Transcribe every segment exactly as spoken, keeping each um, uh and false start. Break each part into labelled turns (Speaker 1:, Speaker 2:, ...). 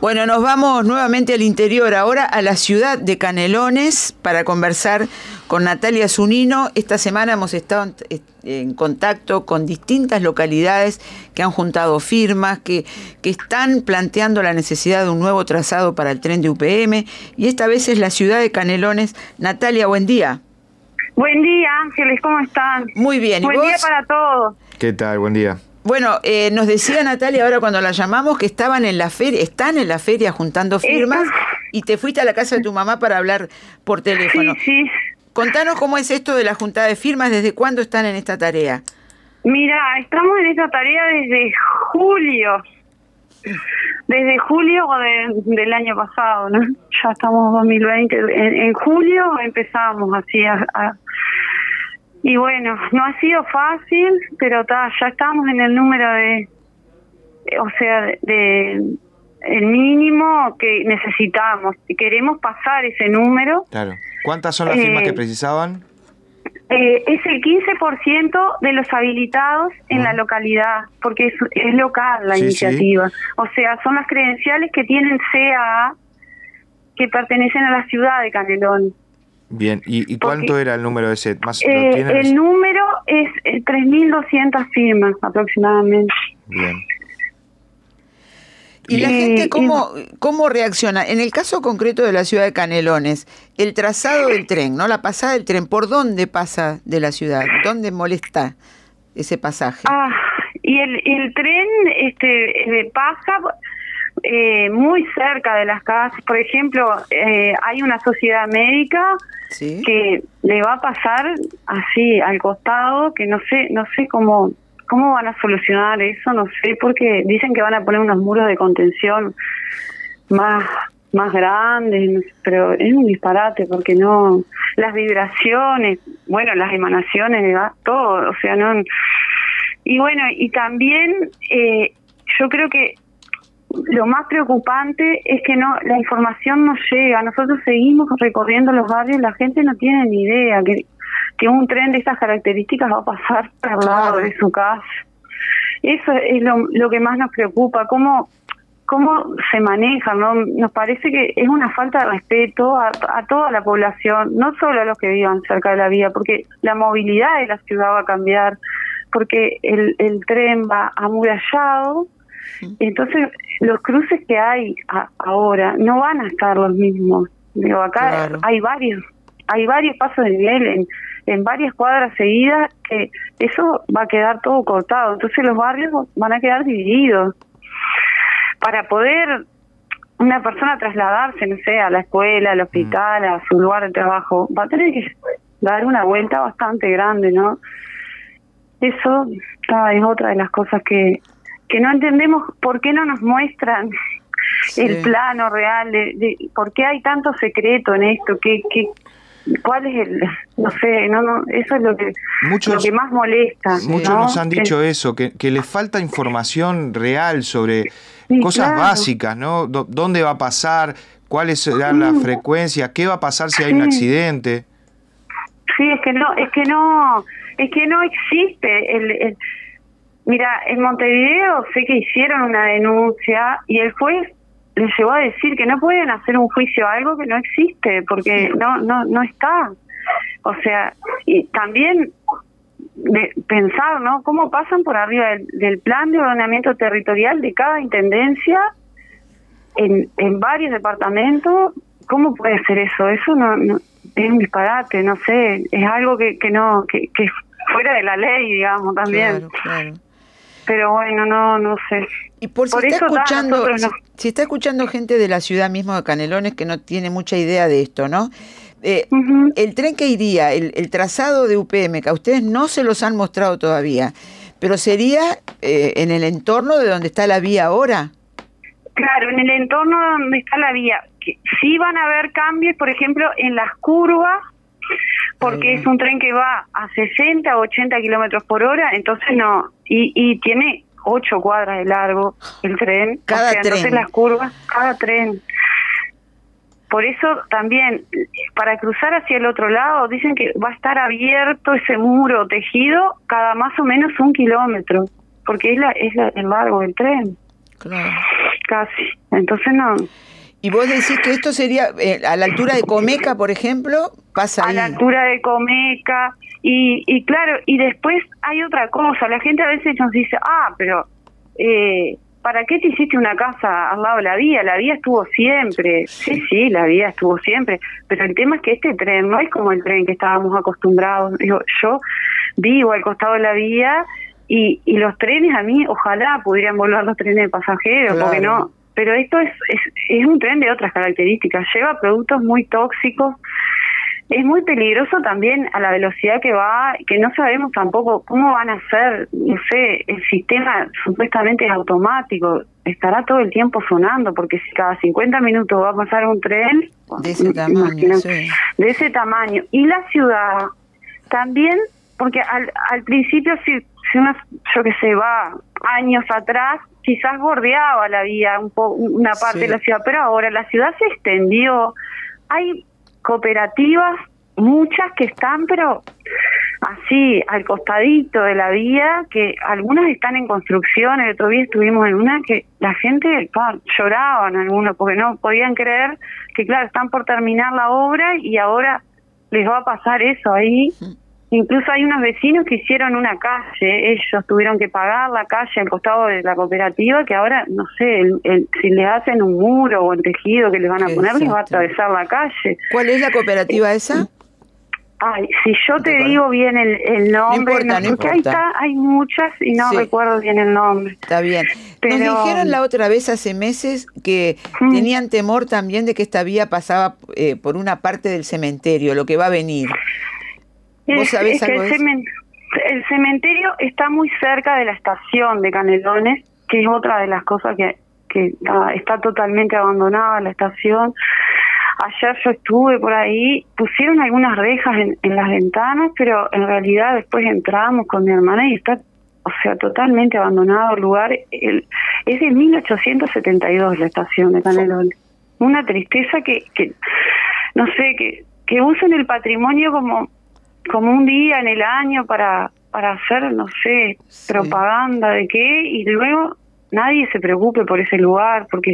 Speaker 1: Bueno, nos vamos nuevamente al interior, ahora a la ciudad de Canelones, para conversar con Natalia Zunino. Esta semana hemos estado en contacto con distintas localidades que han juntado firmas, que, que están planteando la necesidad de un nuevo trazado para el tren de U P M, y esta vez es la ciudad de Canelones. Natalia, buen día.
Speaker 2: Buen día, Ángeles, ¿cómo están?
Speaker 1: Muy bien.
Speaker 2: Buen
Speaker 1: ¿Y vos?
Speaker 2: día para todos.
Speaker 3: ¿Qué tal? Buen día.
Speaker 1: Bueno, eh, nos decía Natalia ahora cuando la llamamos que estaban en la feria, están en la feria juntando firmas. Esta... y te fuiste a la casa de tu mamá para hablar por teléfono.
Speaker 2: Sí, sí.
Speaker 1: Contanos cómo es esto de la juntada de firmas, ¿desde cuándo están en esta tarea?
Speaker 2: Mira, estamos en esta tarea desde julio. Desde julio de, del año pasado, ¿no? Ya estamos en dos mil veinte. En, en julio empezamos así a, a... Y bueno, no ha sido fácil, pero ta, ya estamos en el número de... O sea, de... de el mínimo que necesitamos. Queremos pasar ese número.
Speaker 3: Claro. ¿Cuántas son las firmas
Speaker 2: eh,
Speaker 3: que precisaban?
Speaker 2: Eh, es el quince por ciento de los habilitados en mm. la localidad, porque es, es local la sí, iniciativa. Sí. O sea, son las credenciales que tienen C A A que pertenecen a la ciudad de Canelones.
Speaker 3: Bien, ¿y, y cuánto porque, era el número de ese? Más,
Speaker 2: eh,
Speaker 3: ¿lo
Speaker 2: el número es eh, tres mil doscientas firmas aproximadamente.
Speaker 3: Bien.
Speaker 1: ¿Y la gente cómo, cómo reacciona? En el caso concreto de la ciudad de Canelones, el trazado del tren, ¿no? La pasada del tren, ¿por dónde pasa de la ciudad? ¿Dónde molesta ese pasaje?
Speaker 2: Ah, y el, el tren este pasa eh, muy cerca de las casas. Por ejemplo, eh, hay una sociedad médica ¿sí? que le va a pasar así al costado, que no sé, no sé cómo... ¿Cómo van a solucionar eso? No sé, porque dicen que van a poner unos muros de contención más más grandes, no sé, pero es un disparate porque no... Las vibraciones, bueno, las emanaciones, todo, o sea, no... Y bueno, y también eh, yo creo que lo más preocupante es que no la información no llega. Nosotros seguimos recorriendo los barrios, la gente no tiene ni idea que... que un tren de estas características va a pasar por al lado de su casa. Eso es lo, lo que más nos preocupa, cómo cómo se maneja, ¿no? Nos parece que es una falta de respeto a, a toda la población, no solo a los que vivan cerca de la vía, porque la movilidad de la ciudad va a cambiar, porque el, el tren va amurallado, entonces los cruces que hay a, ahora no van a estar los mismos. Digo, acá claro. hay varios, hay varios pasos de nivel en en varias cuadras seguidas, que eso va a quedar todo cortado. Entonces los barrios van a quedar divididos. Para poder una persona trasladarse, no sé, a la escuela, al hospital, a su lugar de trabajo, va a tener que dar una vuelta bastante grande, ¿no? Eso ah, es otra de las cosas que, que no entendemos por qué no nos muestran sí. el plano real, de, de por qué hay tanto secreto en esto, que... que ¿cuál es el...? No sé, no, no, eso es lo que, muchos, lo que más molesta.
Speaker 3: Muchos
Speaker 2: ¿no?
Speaker 3: nos han dicho
Speaker 2: que,
Speaker 3: eso, que, que les falta información real sobre sí, cosas claro. básicas, ¿no? D- ¿Dónde va a pasar? ¿Cuáles serán las frecuencias? ¿Qué va a pasar si hay sí. un accidente?
Speaker 2: Sí, es que no, es que no, es que no existe. El, el, mira, en Montevideo sé que hicieron una denuncia y el juez les llegó a decir que no pueden hacer un juicio a algo que no existe, porque no no no está. O sea, y también de pensar, ¿no? Cómo pasan por arriba del, del plan de ordenamiento territorial de cada intendencia en, en varios departamentos. ¿Cómo puede ser eso? Eso no, no es un disparate, no sé, es algo que que no que, que fuera de la ley, digamos, también.
Speaker 1: Claro, claro.
Speaker 2: Pero bueno, no no sé.
Speaker 1: Y por si
Speaker 2: por
Speaker 1: está
Speaker 2: eso
Speaker 1: escuchando,
Speaker 2: da, no.
Speaker 1: si, si está escuchando gente de la ciudad mismo de Canelones que no tiene mucha idea de esto, ¿no? Eh, uh-huh. El tren que iría, el, el trazado de U P M, que a ustedes no se los han mostrado todavía, pero sería eh, en el entorno de donde está la vía ahora.
Speaker 2: Claro, en el entorno donde está la vía. Que sí van a haber cambios, por ejemplo, en las curvas, porque uh-huh. es un tren que va a sesenta o ochenta kilómetros por hora, entonces no, y, y tiene ocho cuadras de largo el tren.
Speaker 1: Cada
Speaker 2: o sea,
Speaker 1: tren.
Speaker 2: Entonces las curvas, cada tren. Por eso también, para cruzar hacia el otro lado, dicen que va a estar abierto ese muro tejido cada más o menos un kilómetro, porque es, la, es la, el largo del tren.
Speaker 1: Claro.
Speaker 2: Casi. Entonces no...
Speaker 1: Y vos decís que esto sería eh, a la altura de Comeca, por ejemplo, pasa ahí.
Speaker 2: A la altura de Comeca, y, y claro, y después hay otra cosa, la gente a veces nos dice, ah, pero eh, ¿para qué te hiciste una casa al lado de la vía? La vía estuvo siempre. Sí, sí, la vía estuvo siempre, pero el tema es que este tren no es como el tren que estábamos acostumbrados. Digo, yo vivo al costado de la vía y, y los trenes a mí, ojalá pudieran volver los trenes de pasajeros, claro. Porque no... Pero esto es, es es un tren de otras características, lleva productos muy tóxicos, es muy peligroso también a la velocidad que va, que no sabemos tampoco cómo van a ser, no sé, el sistema supuestamente es automático, estará todo el tiempo sonando, porque si cada cincuenta minutos va a pasar un tren...
Speaker 1: De ese tamaño, sí.
Speaker 2: De ese tamaño. Y la ciudad también, porque al, al principio si, si uno, yo que sé, va años atrás, quizás bordeaba la vía, un po, una parte sí. de la ciudad, pero ahora la ciudad se extendió. Hay cooperativas, muchas que están, pero así, al costadito de la vía, que algunas están en construcción. El otro día estuvimos en una que la gente claro, lloraban algunos, porque no podían creer que, claro, están por terminar la obra y ahora les va a pasar eso ahí. Incluso hay unos vecinos que hicieron una calle, ellos tuvieron que pagar la calle al costado de la cooperativa, que ahora, no sé, el, el, si le hacen un muro o el tejido que les van a poner, les va a atravesar la calle.
Speaker 1: ¿Cuál es la cooperativa esa?
Speaker 2: Ay, si yo te digo bien el, el nombre,
Speaker 1: no importa, no importa.
Speaker 2: Ahí está, hay muchas y no sí. recuerdo bien el nombre.
Speaker 1: Está bien.
Speaker 2: Pero...
Speaker 1: Nos dijeron la otra vez hace meses que hmm. tenían temor también de que esta vía pasaba eh, por una parte del cementerio, lo que va a venir. ¿Vos sabés
Speaker 2: es, es
Speaker 1: algo
Speaker 2: que
Speaker 1: de
Speaker 2: el, cemen, el cementerio está muy cerca de la estación de Canelones, que es otra de las cosas que, que ah, está totalmente abandonada la estación. Ayer yo estuve por ahí, pusieron algunas rejas en, en las ventanas, pero en realidad después entramos con mi hermana y está, o sea, totalmente abandonado el lugar. El, es de mil ochocientos setenta y dos la estación de Canelones. Una tristeza que, que no sé, que, que usen el patrimonio como... como un día en el año para para hacer, no sé, sí. propaganda de qué, y luego nadie se preocupe por ese lugar, porque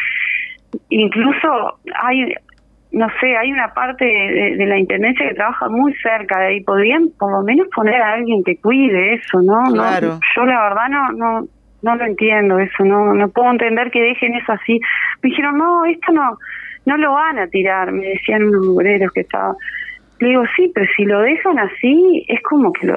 Speaker 2: incluso hay, no sé, hay una parte de, de la intendencia que trabaja muy cerca de ahí, podrían por lo menos poner a alguien que cuide eso, ¿no?
Speaker 1: Claro.
Speaker 2: no yo la verdad no no no lo entiendo eso, no no puedo entender que dejen eso así. Me dijeron, no, esto no no lo van a tirar, me decían unos obreros que estaban. Le digo, sí, pero si lo dejan así, es como que lo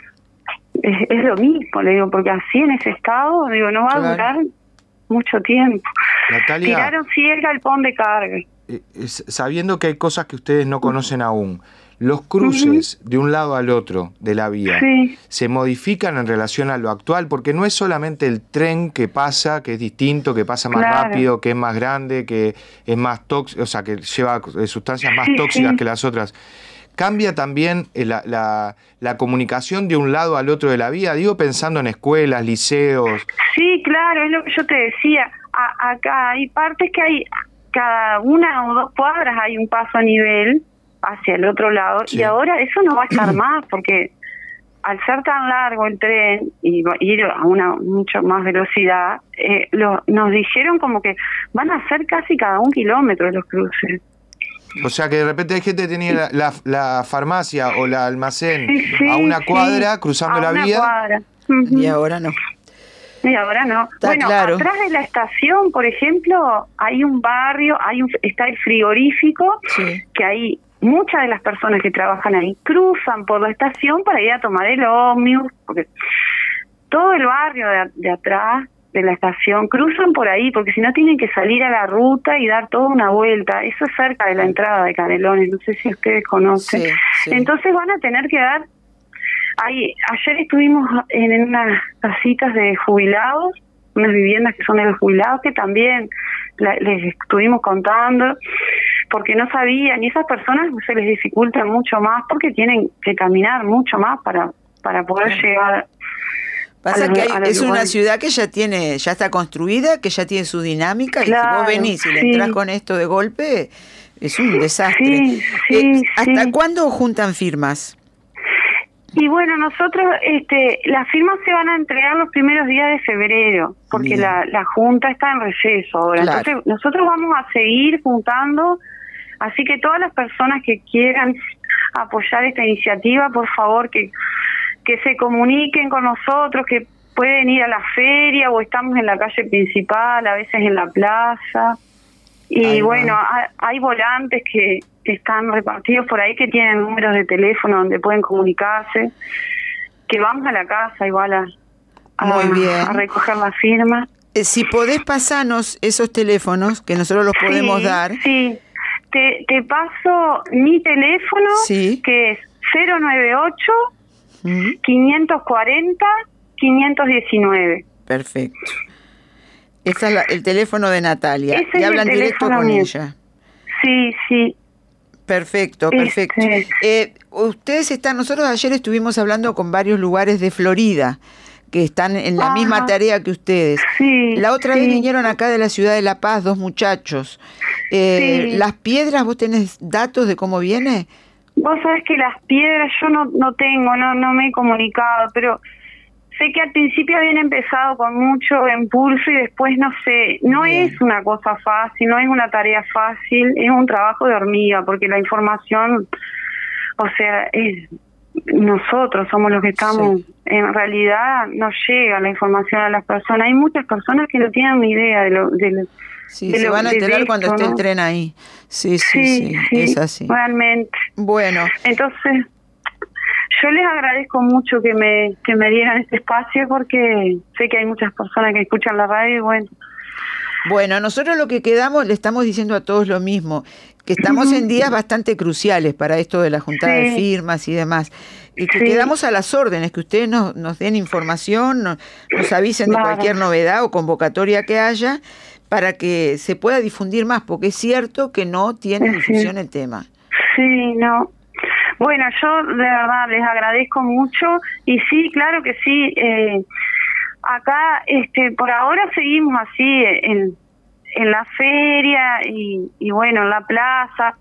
Speaker 2: es, es lo mismo, le digo, porque así en ese estado, digo, no va claro. a durar mucho tiempo.
Speaker 3: Natalia,
Speaker 2: tiraron sí el galpón de carga.
Speaker 3: Eh, sabiendo que hay cosas que ustedes no conocen aún, los cruces uh-huh. de un lado al otro de la vía, sí. ¿se modifican en relación a lo actual? Porque no es solamente el tren que pasa, que es distinto, que pasa más claro. rápido, que es más grande, que es más tóxico, o sea, que lleva sustancias más sí, tóxicas sí. que las otras. ¿Cambia también la, la, la comunicación de un lado al otro de la vía? Digo, pensando en escuelas, liceos.
Speaker 2: Sí, claro, es lo que yo te decía. A, acá hay partes que hay, cada una o dos cuadras hay un paso a nivel hacia el otro lado, sí. y ahora eso no va a estar más, porque al ser tan largo el tren y ir a una mucha más velocidad, eh, lo, nos dijeron como que van a ser casi cada un kilómetro los cruces.
Speaker 3: O sea que de repente hay gente que tenía la, la, la farmacia o la almacén sí, sí, a una cuadra, sí. cruzando
Speaker 2: a
Speaker 3: la
Speaker 2: una
Speaker 3: vía.
Speaker 2: Cuadra. Uh-huh.
Speaker 1: Y ahora no.
Speaker 2: Y ahora no.
Speaker 1: Está
Speaker 2: bueno,
Speaker 1: claro.
Speaker 2: atrás de la estación, por ejemplo, hay un barrio, hay un, está el frigorífico,
Speaker 1: sí.
Speaker 2: que hay muchas de las personas que trabajan ahí cruzan por la estación para ir a tomar el ómnibus, porque todo el barrio de, de atrás de la estación cruzan por ahí, porque si no tienen que salir a la ruta y dar toda una vuelta. Eso es cerca de la entrada de Canelones, no sé si ustedes conocen. Sí, sí. Entonces van a tener que dar... Ahí, ayer estuvimos en unas casitas de jubilados, unas viviendas que son de los jubilados, que también la, les estuvimos contando, porque no sabían, y esas personas se les dificulta mucho más, porque tienen que caminar mucho más para, para poder sí. llegar...
Speaker 1: Pasa los, que hay, es una ciudad que ya tiene, ya está construida, que ya tiene su dinámica, claro, y si vos venís y sí. le entrás con esto de golpe, es un desastre.
Speaker 2: Sí, sí,
Speaker 1: eh, ¿Hasta
Speaker 2: sí.
Speaker 1: cuándo juntan firmas?
Speaker 2: Y bueno, nosotros, este, las firmas se van a entregar los primeros días de febrero, porque la, la Junta está en receso ahora. Claro. Entonces, nosotros vamos a seguir juntando, así que todas las personas que quieran apoyar esta iniciativa, por favor, que, que se comuniquen con nosotros, que pueden ir a la feria o estamos en la calle principal, a veces en la plaza. Y ahí bueno, hay, hay volantes que, que están repartidos por ahí que tienen números de teléfono donde pueden comunicarse, que vamos a la casa igual a, a,
Speaker 1: Muy bien.
Speaker 2: a recoger la firma.
Speaker 1: Eh, si podés pasarnos esos teléfonos, que nosotros los podemos
Speaker 2: sí,
Speaker 1: dar.
Speaker 2: Sí, te, te paso mi teléfono,
Speaker 1: sí.
Speaker 2: que es cero nueve ocho, ¿Mm? quinientos cuarenta, quinientos diecinueve.
Speaker 1: Perfecto. Ese es la, el teléfono de Natalia.
Speaker 2: Ese
Speaker 1: y hablan directo con
Speaker 2: mío.
Speaker 1: ella.
Speaker 2: Sí, sí.
Speaker 1: Perfecto, perfecto. Este. Eh, ustedes están, nosotros ayer estuvimos hablando con varios lugares de Florida que están en la Ajá. misma tarea que ustedes.
Speaker 2: Sí,
Speaker 1: la otra
Speaker 2: sí.
Speaker 1: vez vinieron acá de la ciudad de La Paz dos muchachos. Eh,
Speaker 2: sí.
Speaker 1: Las Piedras, ¿vos tenés datos de cómo viene?
Speaker 2: Vos sabés que Las Piedras yo no, no tengo, no, no me he comunicado, pero sé que al principio habían empezado con mucho impulso y después no sé, no Bien. es una cosa fácil, no es una tarea fácil, es un trabajo de hormiga, porque la información, o sea, es, nosotros somos los que estamos, sí. en realidad no llega la información a las personas. Hay muchas personas que no tienen ni idea de lo... De lo
Speaker 1: Sí, se lo, van a enterar esto, cuando esté ¿no? el tren ahí. Sí, sí, sí, sí, sí, es así.
Speaker 2: Realmente.
Speaker 1: Bueno.
Speaker 2: Entonces... Yo les agradezco mucho que me que me dieran este espacio porque sé que hay muchas personas que escuchan la radio y bueno.
Speaker 1: Bueno, nosotros lo que quedamos, le estamos diciendo a todos lo mismo, que estamos en días bastante cruciales para esto de la juntada sí. de firmas y demás, y que sí. quedamos a las órdenes, que ustedes nos, nos den información, nos, nos avisen de claro. cualquier novedad o convocatoria que haya, para que se pueda difundir más, porque es cierto que no tiene sí. difusión el tema.
Speaker 2: Sí, no. Bueno, yo de verdad les agradezco mucho y sí, claro que sí. Eh, acá, este, por ahora seguimos así en, en la feria y, y bueno, en la plaza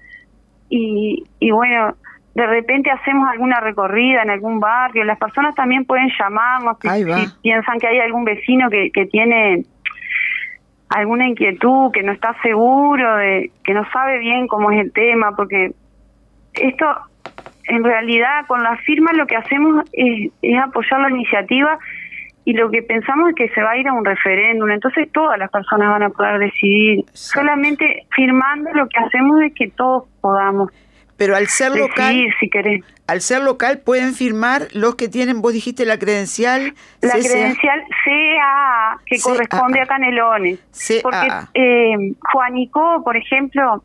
Speaker 2: y, y bueno, de repente hacemos alguna recorrida en algún barrio. Las personas también pueden llamarnos si, si piensan que hay algún vecino que, que tiene alguna inquietud, que no está seguro, de que no sabe bien cómo es el tema, porque esto... En realidad, con la firma lo que hacemos es, es apoyar la iniciativa y lo que pensamos es que se va a ir a un referéndum. Entonces todas las personas van a poder decidir. Sí. Solamente firmando lo que hacemos es que todos podamos
Speaker 1: Pero al ser
Speaker 2: decidir,
Speaker 1: local,
Speaker 2: si querés.
Speaker 1: Al ser local pueden firmar los que tienen, vos dijiste la credencial...
Speaker 2: La C C A. Credencial C A A, que C A A. Corresponde a Canelones.
Speaker 1: C A A.
Speaker 2: Porque eh, Juanico, por ejemplo...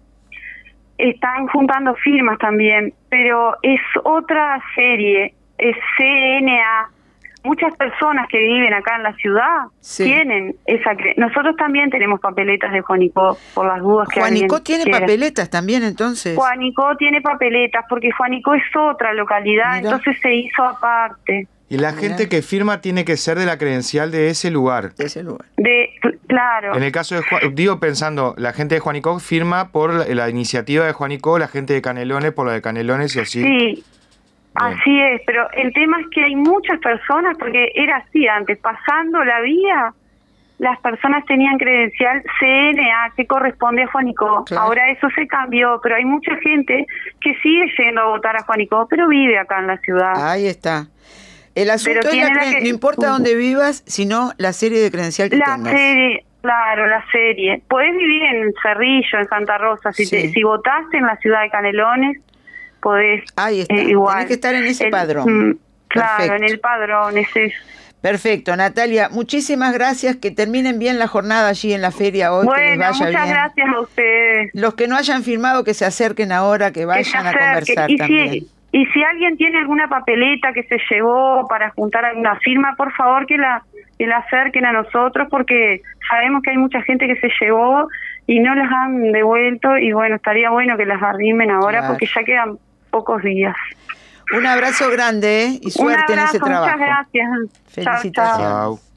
Speaker 2: Están juntando firmas también, pero es otra serie, es C N A. Muchas personas que viven acá en la ciudad sí. tienen esa... Cre- Nosotros también tenemos papeletas de Juanico, por las dudas que
Speaker 1: ¿Juanico tiene quiera. papeletas también, entonces?
Speaker 2: Juanico tiene papeletas, porque Juanico es otra localidad, Mirá. entonces se hizo aparte.
Speaker 3: Y la gente Mirá. que firma tiene que ser de la credencial de ese lugar.
Speaker 1: De ese lugar.
Speaker 2: De, claro.
Speaker 3: En el caso de Juan, digo pensando, la gente de Juanico firma por la, la iniciativa de Juanico, la gente de Canelones por la de Canelones y así.
Speaker 2: Sí, Bien. así es, pero el tema es que hay muchas personas, porque era así antes, pasando la vía, las personas tenían credencial C N A, que corresponde a Juanico. Claro. Ahora eso se cambió, pero hay mucha gente que sigue yendo a votar a Juanico, pero vive acá en la ciudad.
Speaker 1: Ahí está. El asunto Pero es la cre- la que, no importa dónde vivas, sino la serie de credencial que
Speaker 2: la
Speaker 1: tengas.
Speaker 2: La serie, claro, la serie. Podés vivir en Cerrillo, en Santa Rosa. Si, sí. te, si votaste en la ciudad de Canelones, podés
Speaker 1: Ahí está.
Speaker 2: Eh, igual.
Speaker 1: Tenés que estar en ese
Speaker 2: el,
Speaker 1: padrón.
Speaker 2: Mm, claro, Perfecto. en el padrón, ese es.
Speaker 1: Perfecto, Natalia, muchísimas gracias, que terminen bien la jornada allí en la feria hoy,
Speaker 2: bueno,
Speaker 1: que les vaya
Speaker 2: muchas
Speaker 1: bien.
Speaker 2: gracias a ustedes.
Speaker 1: Los que no hayan firmado, que se acerquen ahora, que vayan que a conversar
Speaker 2: y
Speaker 1: también.
Speaker 2: Si, y si alguien tiene alguna papeleta que se llevó para juntar alguna firma, por favor que la que la acerquen a nosotros, porque sabemos que hay mucha gente que se llevó y no las han devuelto, y bueno, estaría bueno que las arrimen ahora, claro. porque ya quedan pocos días.
Speaker 1: Un abrazo grande, ¿eh? Y suerte
Speaker 2: abrazo,
Speaker 1: en ese trabajo.
Speaker 2: Muchas gracias.
Speaker 1: Felicitaciones.
Speaker 2: Chao, chao.